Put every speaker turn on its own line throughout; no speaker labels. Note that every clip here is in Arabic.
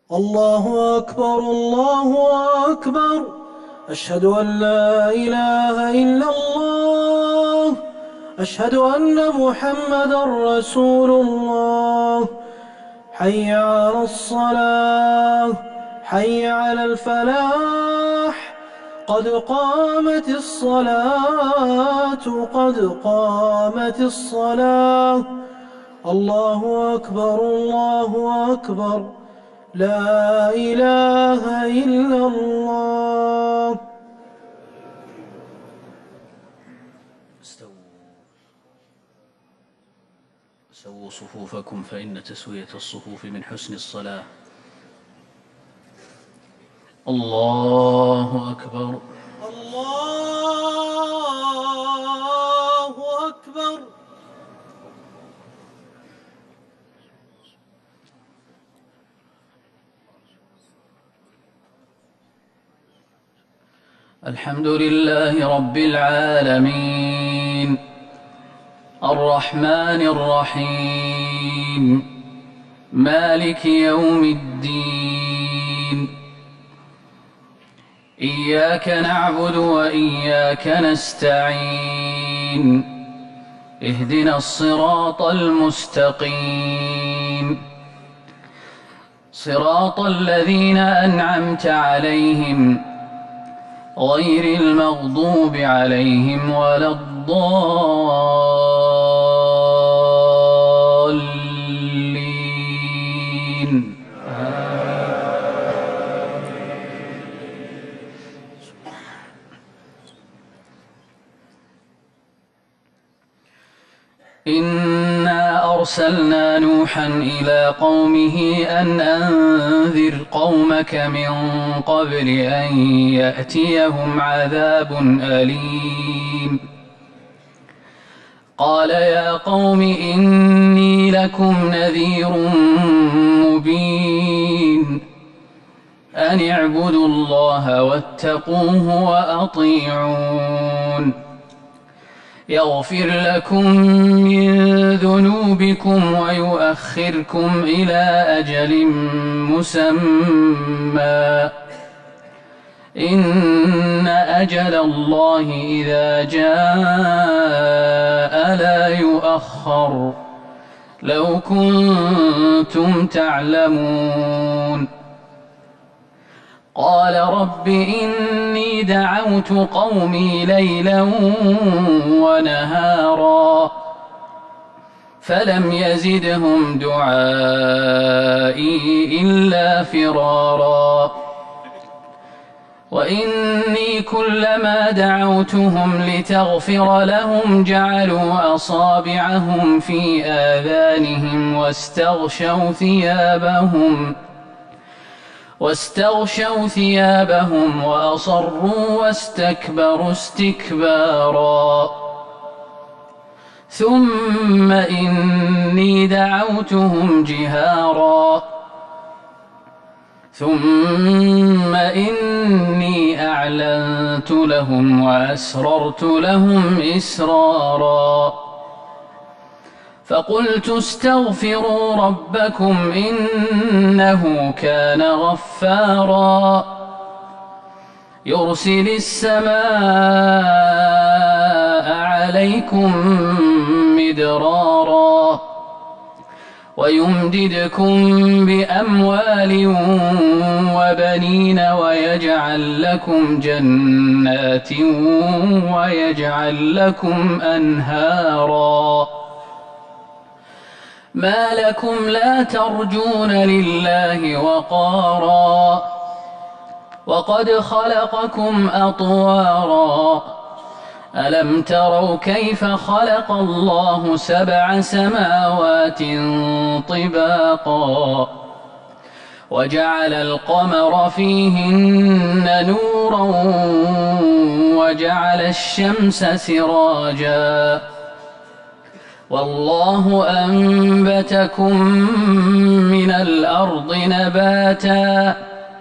الله أكبر الله أكبر. أشهد أن لا إله إلا الله. أشهد أن محمدًا رسول الله. حي على الصلاة، حي على الفلاح، قد قامت الصلاة، قد قامت الصلاة. الله أكبر الله أكبر. لا إله إلا الله.
سووا صفوفكم فإن تسوية الصفوف من حسن الصلاة. الله أكبر
الله أكبر.
الحمد لله رب العالمين الرحمن الرحيم مالك يوم الدين. إياك نعبد وإياك نستعين. اهدنا الصراط المستقيم، صراط الذين أنعمت عليهم غير المغضوب عليهم ولا الضالين. إنا أرسلنا نوحا إلى قومه أن أنذر قومك من قبل أن يأتيهم عذاب أليم. قال يا قوم إني لكم نذير مبين أن اعبدوا الله واتقوه وأطيعون يغفر لكم من ذنوبكم ويؤخركم إلى أجل مسمى إن أجل الله إذا جاء لا يؤخر لو كنتم تعلمون. قال رب إني دعوت قومي ليلا ونهارا فلم يزدهم دعائي إلا فرارا. وإني كلما دعوتهم لتغفر لهم جعلوا أصابعهم في آذانهم واستغشوا ثيابهم وأصروا واستكبروا استكبارا. ثم إني دعوتهم جهارا ثم إني أعلنت لهم وأسررت لهم إسرارا. فقلت استغفروا ربكم إنه كان غفارا يرسل السماء عليكم مدرارا ويمددكم بأموال وبنين ويجعل لكم جنات ويجعل لكم أنهارا. ما لكم لا ترجون لله وقارا وقد خلقكم أطوارا. ألم تروا كيف خلق الله 7 سماوات طباقا وجعل القمر فيهن نورا وجعل الشمس سراجا والله أنبتكم من الأرض نباتا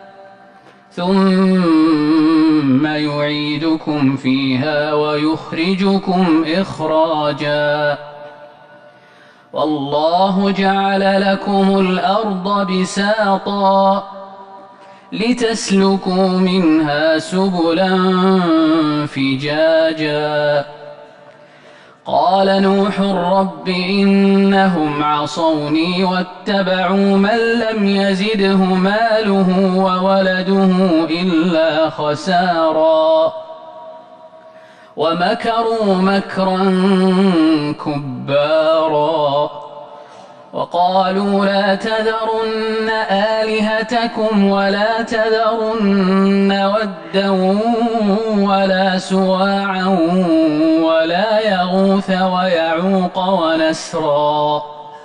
ثم يعيدكم فيها ويخرجكم إخراجا والله جعل لكم الأرض بساطا
لتسلكوا منها سبلا فجاجا قال نوح رب إنهم عصوني واتبعوا من لم يزده ماله وولده إلا خسارا ومكروا مكرا كبارا وقالوا لا تذرن آلهتكم ولا تذرن ودا ولا سواعا ولا يغوث ويعوق ونسرا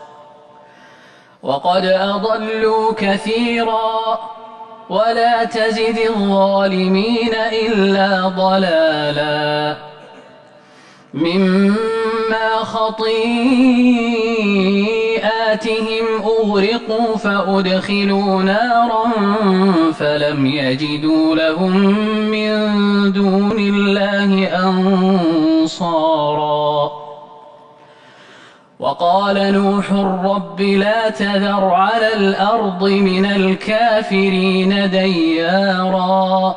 وقد أضلوا كثيرا ولا تزد الظالمين إلا ضلالا مما خطيئاتهم أغرقوا فأدخلوا نارا فلم يجدوا لهم من دون الله أنصارا وقال نوح رب لا تذر على الأرض من الكافرين ديارا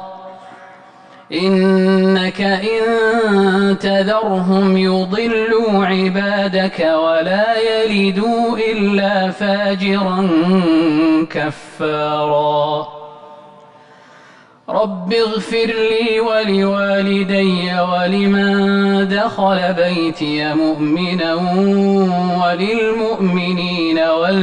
إنك إن تذرهم يضلوا عبادك ولا يلدوا إلا فاجرا كفارا رب اغفر لي ولوالدي ولمن دخل بيتي مؤمنا وللمؤمنين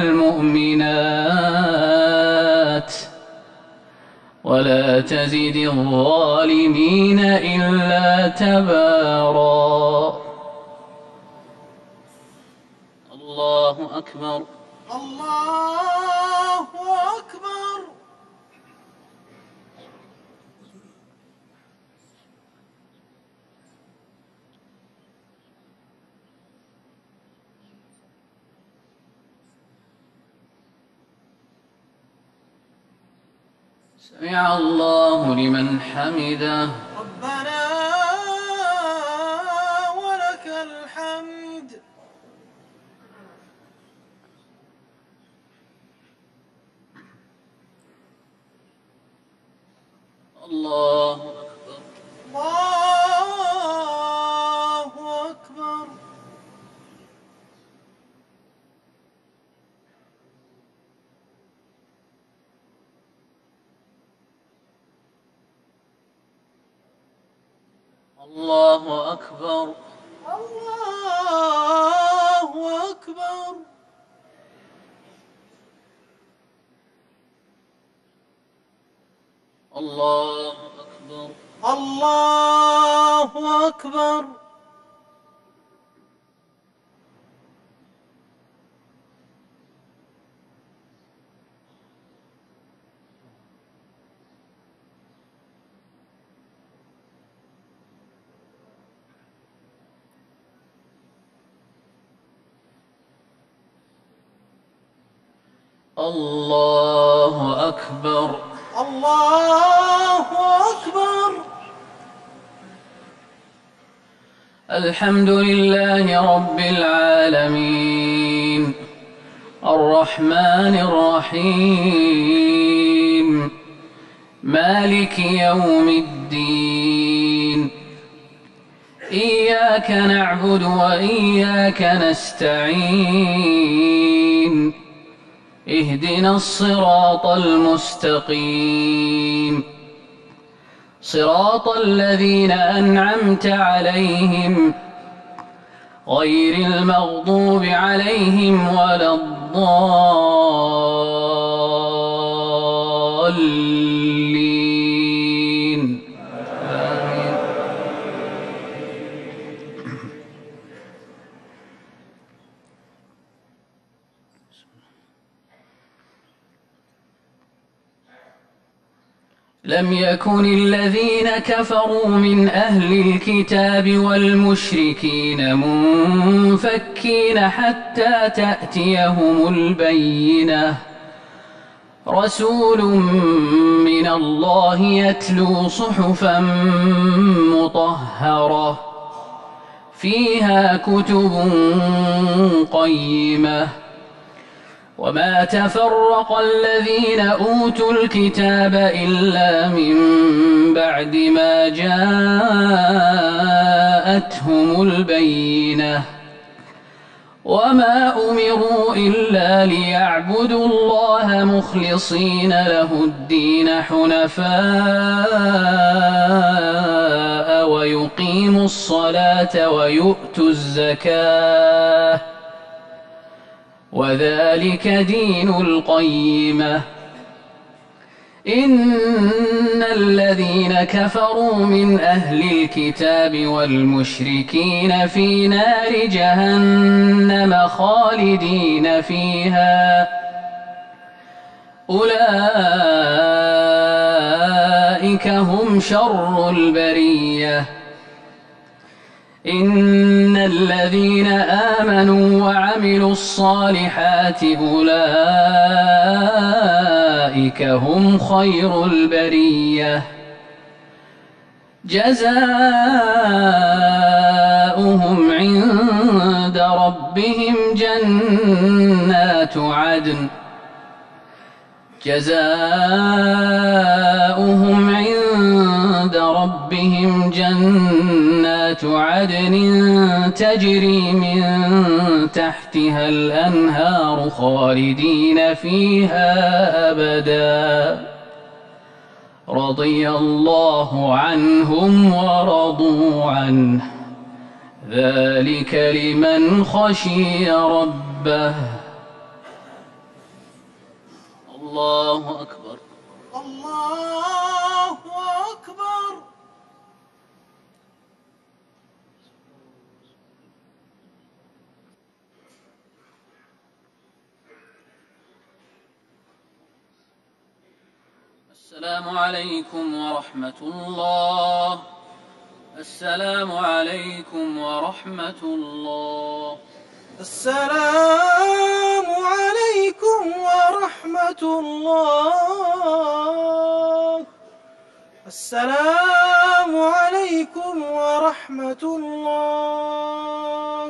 والمؤمنات ولا تزد الظالمين إلا تبارا الله أكبر
الله أكبر.
سمع الله لمن حمده
ربنا ولك الحمد.
الله أكبر
الله أكبر.
الله أكبر
الله أكبر.
الله أكبر
الله أكبر.
الله أكبر
الله أكبر.
الحمد لله رب العالمين الرحمن الرحيم مالك يوم الدين إياك نعبد وإياك نستعين اهدنا الصراط المستقيم صراط الذين أنعمت عليهم غير المغضوب عليهم ولا الضالين آمين. لم يكن الذين كفروا من أهل الكتاب والمشركين منفكين حتى تأتيهم البينة رسول من الله يتلو صحفا مطهرة فيها كتب قيمة وما تفرق الذين أوتوا الكتاب إلا من بعد ما جاءتهم البينة وما أمروا إلا ليعبدوا الله مخلصين له الدين حنفاء ويقيموا الصلاة ويؤتوا الزكاة وذلك دين القيمة. إن الذين كفروا من أهل الكتاب والمشركين في نار جهنم خالدين فيها أولئك هم شر البرية. إن الذين آمنوا وعملوا الصالحات أولئك هم خير البرية. جزاؤهم عند ربهم جنات عدن تجري من تحتها الأنهار خالدين فيها أبدا رضي الله عنهم ورضوا عنه ذلك لمن خشي ربه. الله أكبر.
الله أكبر.
السلام عليكم ورحمة الله. السلام عليكم ورحمة الله.
السلام عليكم ورحمة الله. السلام عليكم ورحمة الله.